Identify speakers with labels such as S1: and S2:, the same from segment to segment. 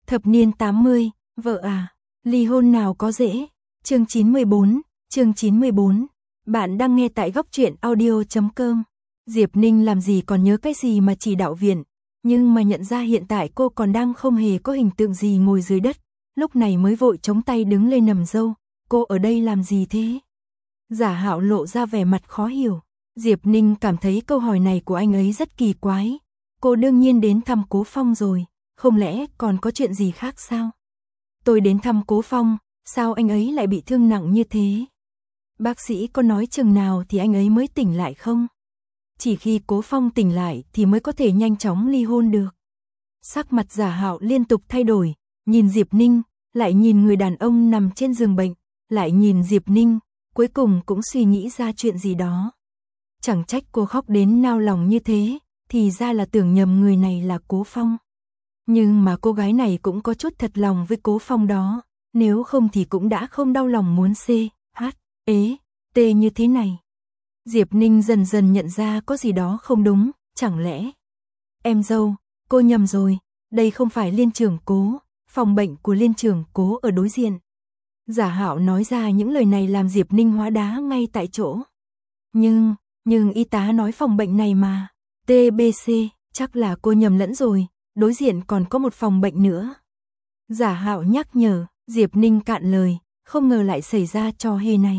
S1: Thập niên 80, vợ à, ly hôn nào có dễ. Chương 94. Bạn đang nghe tại góc truyện audio.com. Diệp Ninh làm gì còn nhớ cái gì mà chỉ đạo viện, nhưng mà nhận ra hiện tại cô còn đang không hề có hình tượng gì ngồi dưới đất, lúc này mới vội chống tay đứng lên nầm dâu. Cô ở đây làm gì thế? Giả Hạo lộ ra vẻ mặt khó hiểu. Diệp Ninh cảm thấy câu hỏi này của anh ấy rất kỳ quái. Cô đương nhiên đến thăm Cố Phong rồi, không lẽ còn có chuyện gì khác sao? Tôi đến thăm Cố Phong, sao anh ấy lại bị thương nặng như thế? Bác sĩ có nói chừng nào thì anh ấy mới tỉnh lại không? Chỉ khi Cố Phong tỉnh lại thì mới có thể nhanh chóng ly hôn được. Sắc mặt Giả Hạo liên tục thay đổi, nhìn Diệp Ninh, lại nhìn người đàn ông nằm trên giường bệnh, lại nhìn Diệp Ninh, cuối cùng cũng suy nghĩ ra chuyện gì đó. Chẳng trách cô khóc đến nao lòng như thế, thì ra là tưởng nhầm người này là Cố Phong. Nhưng mà cô gái này cũng có chút thật lòng với Cố Phong đó, nếu không thì cũng đã không đau lòng muốn t như thế này. Diệp Ninh dần dần nhận ra có gì đó không đúng, chẳng lẽ... Em dâu, cô nhầm rồi, đây không phải Liên trưởng Cố, phòng bệnh của Liên trưởng Cố ở đối diện. Giả Hạo nói ra những lời này làm Diệp Ninh hóa đá ngay tại chỗ. Nhưng y tá nói phòng bệnh này mà, TBC, chắc là cô nhầm lẫn rồi, đối diện còn có một phòng bệnh nữa. Giả Hạo nhắc nhở, Diệp Ninh cạn lời, không ngờ lại xảy ra trò hề này.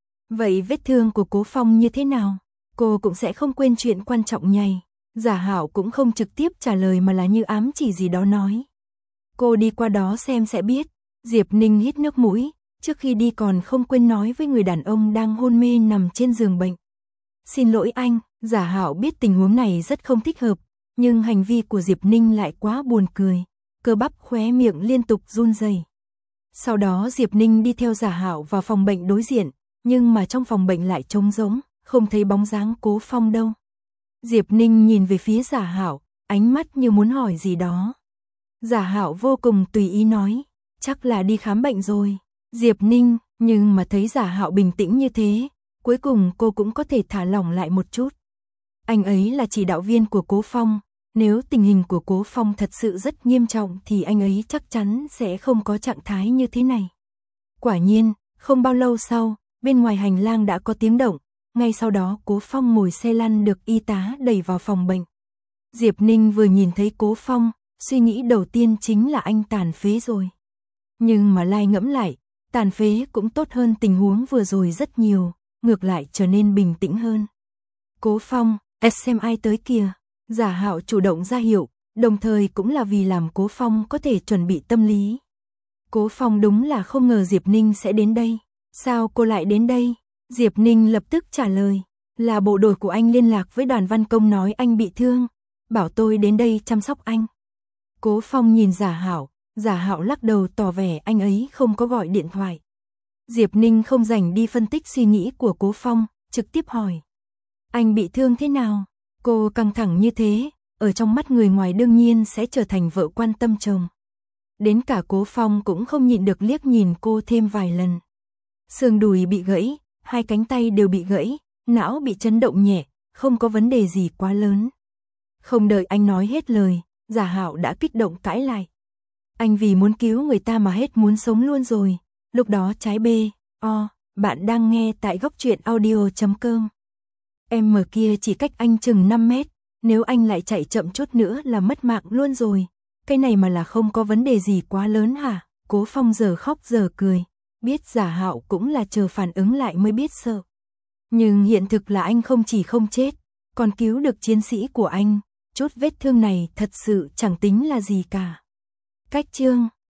S1: Vậy vết thương của Cố Phong như thế nào? Cô cũng sẽ không quên chuyện quan trọng nhầy. Giả Hạo cũng không trực tiếp trả lời mà là như ám chỉ gì đó nói. Cô đi qua đó xem sẽ biết. Diệp Ninh hít nước mũi, trước khi đi còn không quên nói với người đàn ông đang hôn mê nằm trên giường bệnh. Xin lỗi anh, Giả Hạo biết tình huống này rất không thích hợp, nhưng hành vi của Diệp Ninh lại quá buồn cười, cơ bắp khóe miệng liên tục run rẩy. Sau đó Diệp Ninh đi theo Giả Hạo vào phòng bệnh đối diện, nhưng mà trong phòng bệnh lại trống rỗng, không thấy bóng dáng Cố Phong đâu. Diệp Ninh nhìn về phía Giả Hạo, ánh mắt như muốn hỏi gì đó. Giả Hạo vô cùng tùy ý nói, chắc là đi khám bệnh rồi. Diệp Ninh, nhưng mà thấy Giả Hạo bình tĩnh như thế, cuối cùng cô cũng có thể thả lỏng lại một chút. Anh ấy là chỉ đạo viên của Cố Phong, nếu tình hình của Cố Phong thật sự rất nghiêm trọng thì anh ấy chắc chắn sẽ không có trạng thái như thế này. Quả nhiên, không bao lâu sau, bên ngoài hành lang đã có tiếng động, ngay sau đó Cố Phong ngồi xe lăn được y tá đẩy vào phòng bệnh. Diệp Ninh vừa nhìn thấy Cố Phong, suy nghĩ đầu tiên chính là anh tàn phế rồi. Nhưng mà lai ngẫm lại, tàn phế cũng tốt hơn tình huống vừa rồi rất nhiều, ngược lại trở nên bình tĩnh hơn. Cố Phong, xem ai tới kìa. Giả Hạo chủ động ra hiệu, đồng thời cũng là vì làm Cố Phong có thể chuẩn bị tâm lý. Cố Phong đúng là không ngờ Diệp Ninh sẽ đến đây. Sao cô lại đến đây? Diệp Ninh lập tức trả lời, là bộ đội của anh liên lạc với Đoàn Văn Công nói anh bị thương, bảo tôi đến đây chăm sóc anh. Cố Phong nhìn Giả Hạo lắc đầu tỏ vẻ anh ấy không có gọi điện thoại. Diệp Ninh không rảnh đi phân tích suy nghĩ của Cố Phong, trực tiếp hỏi. Anh bị thương thế nào? Cô căng thẳng như thế, ở trong mắt người ngoài đương nhiên sẽ trở thành vợ quan tâm chồng. Đến cả Cố Phong cũng không nhịn được liếc nhìn cô thêm vài lần. Xương đùi bị gãy, hai cánh tay đều bị gãy, não bị chấn động nhẹ, không có vấn đề gì quá lớn. Không đợi anh nói hết lời, Giả Hạo đã kích động cãi lại. Anh vì muốn cứu người ta mà hết muốn sống luôn rồi. Lúc đó trái bạn đang nghe tại góc truyện audio.com. Em mở kia chỉ cách anh chừng 5 mét, nếu anh lại chạy chậm chút nữa là mất mạng luôn rồi. Cái này mà là không có vấn đề gì quá lớn hả? Cố Phong giờ khóc giờ cười, biết Giả Hạo cũng là chờ phản ứng lại mới biết sợ. Nhưng hiện thực là anh không chỉ không chết, còn cứu được chiến sĩ của anh, chút vết thương này thật sự chẳng tính là gì cả. Cách chương